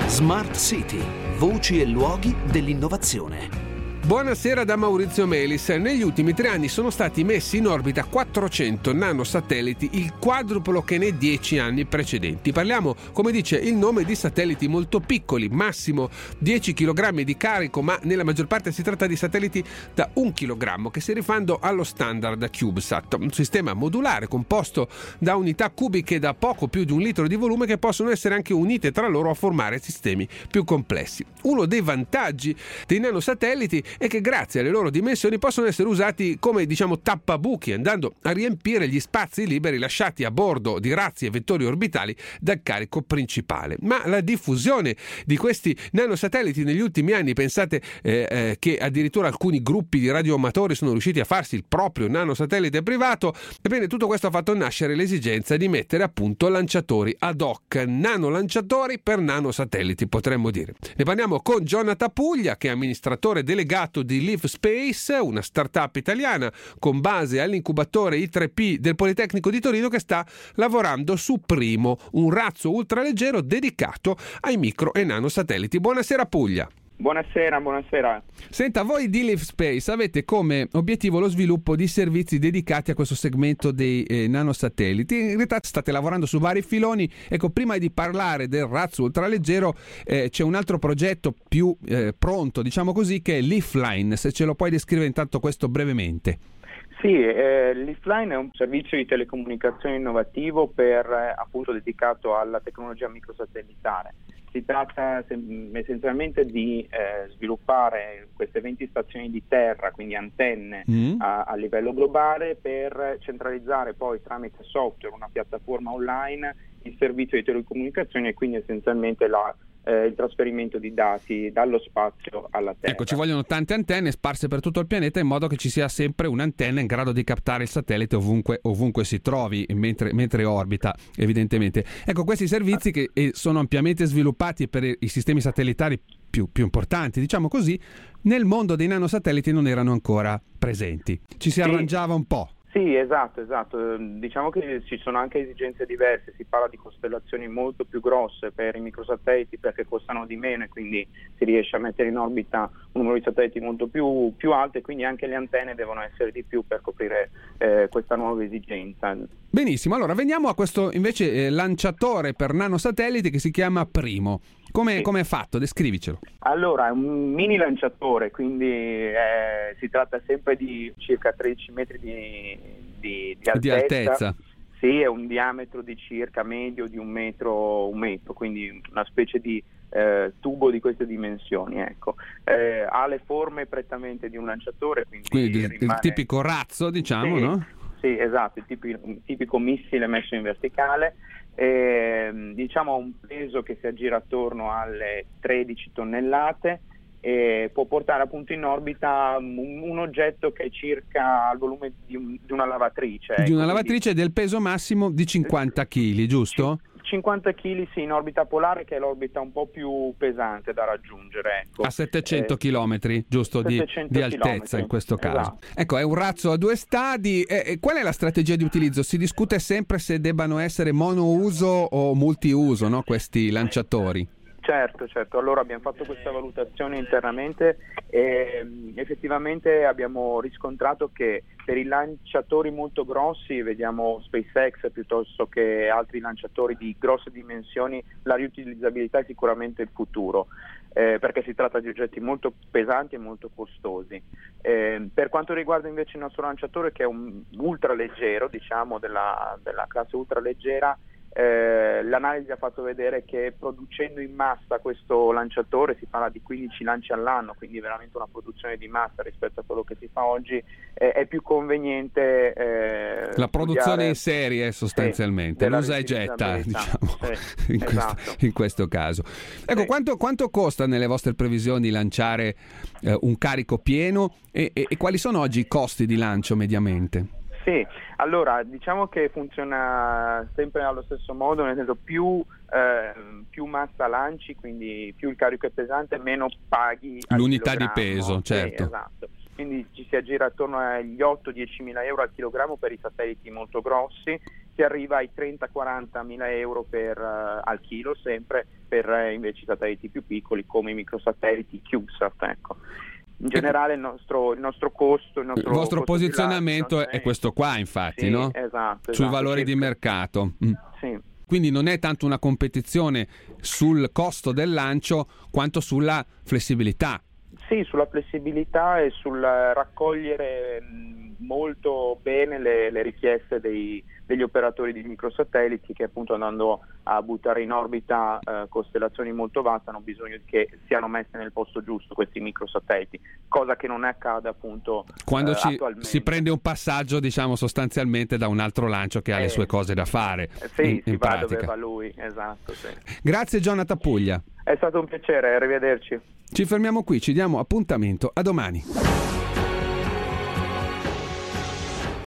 Smart City, voci e luoghi dell'innovazione. Buonasera da Maurizio Melis. Negli ultimi 3 anni sono stati messi in orbita 400 nanosatelliti, il quadruplo che nei 10 anni precedenti. Parliamo, come dice il nome, di satelliti molto piccoli, massimo 10 kg di carico, ma nella maggior parte si tratta di satelliti da 1 kg che si rifanno allo standard CubeSat, un sistema modulare composto da unità cubiche da poco più di 1 litro di volume che possono essere anche unite tra loro a formare sistemi più complessi. Uno dei vantaggi dei nanosatelliti è che grazie alle loro dimensioni possono essere usati come, tappabuchi, andando a riempire gli spazi liberi lasciati a bordo di razzi e vettori orbitali dal carico principale. Ma la diffusione di questi nanosatelliti negli ultimi anni, pensate che addirittura alcuni gruppi di radioamatori sono riusciti a farsi il proprio nanosatellite privato, ebbene tutto questo ha fatto nascere l'esigenza di mettere a punto lanciatori ad hoc, nanolanciatori per nanosatelliti, potremmo dire. Ne parliamo con Jonathan Puglia, che è amministratore delegato di Leaf Space, una startup italiana con base all'incubatore I3P del Politecnico di Torino, che sta lavorando su Primo, un razzo ultraleggero dedicato ai micro e nanosatelliti. Buonasera Puglia. Buonasera. Senta, voi di Leaf Space avete come obiettivo lo sviluppo di servizi dedicati a questo segmento dei nanosatelliti. In realtà state lavorando su vari filoni. Ecco, prima di parlare del razzo ultraleggero c'è un altro progetto più pronto, diciamo così, che è Leafline. Se ce lo puoi descrivere intanto questo brevemente. Sì, Leafline è un servizio di telecomunicazione innovativo appunto dedicato alla tecnologia microsatellitare. Si tratta essenzialmente di sviluppare queste 20 stazioni di terra, quindi antenne a livello globale, per centralizzare poi tramite software, una piattaforma online, il servizio di telecomunicazione e quindi essenzialmente il trasferimento di dati dallo spazio alla Terra. Ecco, ci vogliono tante antenne sparse per tutto il pianeta in modo che ci sia sempre un'antenna in grado di captare il satellite ovunque si trovi mentre orbita, evidentemente. Ecco, questi servizi che sono ampiamente sviluppati per i sistemi satellitari più importanti, diciamo così, nel mondo dei nanosatelliti non erano ancora presenti. Ci si arrangiava un po'. Sì, esatto. Diciamo che ci sono anche esigenze diverse, si parla di costellazioni molto più grosse per i microsatelliti perché costano di meno e quindi si riesce a mettere in orbita un numero di satelliti molto più alto e quindi anche le antenne devono essere di più per coprire questa nuova esigenza. Benissimo, allora veniamo a questo invece lanciatore per nanosatelliti che si chiama Primo. Come è fatto? Descrivicelo. Allora, è un mini lanciatore, quindi si tratta sempre di circa 13 metri di altezza. Sì, è un diametro di circa medio di un metro, quindi una specie di tubo di queste dimensioni, ecco. Ha le forme prettamente di un lanciatore, quindi il tipico razzo, diciamo, sì, no? Sì, esatto, il tipico missile messo in verticale. Diciamo un peso che si aggira attorno alle 13 tonnellate e può portare appunto in orbita un oggetto che è circa il volume di una lavatrice. Di una lavatrice del peso massimo di 50 kg, giusto? 50 kg sì, in orbita polare, che è l'orbita un po' più pesante da raggiungere, ecco. A 700 km, giusto, 700 di altezza in questo caso. Esatto. Ecco, è un razzo a 2 stadi. Qual è la strategia di utilizzo? Si discute sempre se debbano essere monouso o multiuso, no, questi lanciatori. Certo, allora abbiamo fatto questa valutazione internamente e effettivamente abbiamo riscontrato che per i lanciatori molto grossi, vediamo SpaceX piuttosto che altri lanciatori di grosse dimensioni, la riutilizzabilità è sicuramente il futuro, perché si tratta di oggetti molto pesanti e molto costosi. Per quanto riguarda invece il nostro lanciatore, che è un ultraleggero, diciamo della classe ultraleggera, l'analisi ha fatto vedere che producendo in massa questo lanciatore, si parla di 15 lanci all'anno, quindi veramente una produzione di massa rispetto a quello che si fa oggi, è più conveniente la produzione in serie sostanzialmente, l'usa e getta, diciamo, in questo caso. Ecco, quanto costa nelle vostre previsioni lanciare un carico pieno e quali sono oggi i costi di lancio mediamente? Sì, allora diciamo che funziona sempre allo stesso modo, nel senso più massa lanci, quindi più il carico è pesante, meno paghi l'unità di peso, certo. Sì, esatto. Quindi ci si aggira attorno agli 8-10 mila euro al chilogrammo per i satelliti molto grossi. si arriva ai 30-40 mila euro al chilo, sempre per invece i satelliti più piccoli come i microsatelliti CubeSat, ecco. In generale il nostro costo, il vostro posizionamento è questo qua, infatti, sì, no? Esatto, sui valori di mercato. Sì. Quindi non è tanto una competizione sul costo del lancio quanto sulla flessibilità. Sì, sulla flessibilità e sul raccogliere molto bene le richieste degli operatori di microsatelliti, che appunto, andando a buttare in orbita costellazioni molto vaste, hanno bisogno che siano messe nel posto giusto questi microsatelliti, cosa che non accade appunto quando attualmente. si prende un passaggio, diciamo, sostanzialmente da un altro lancio che ha le sue cose da fare. Sì, in si va pratica. dove va lui, esatto. Sì. Grazie Jonathan Puglia. È stato un piacere, arrivederci. Ci fermiamo qui, ci diamo appuntamento a domani.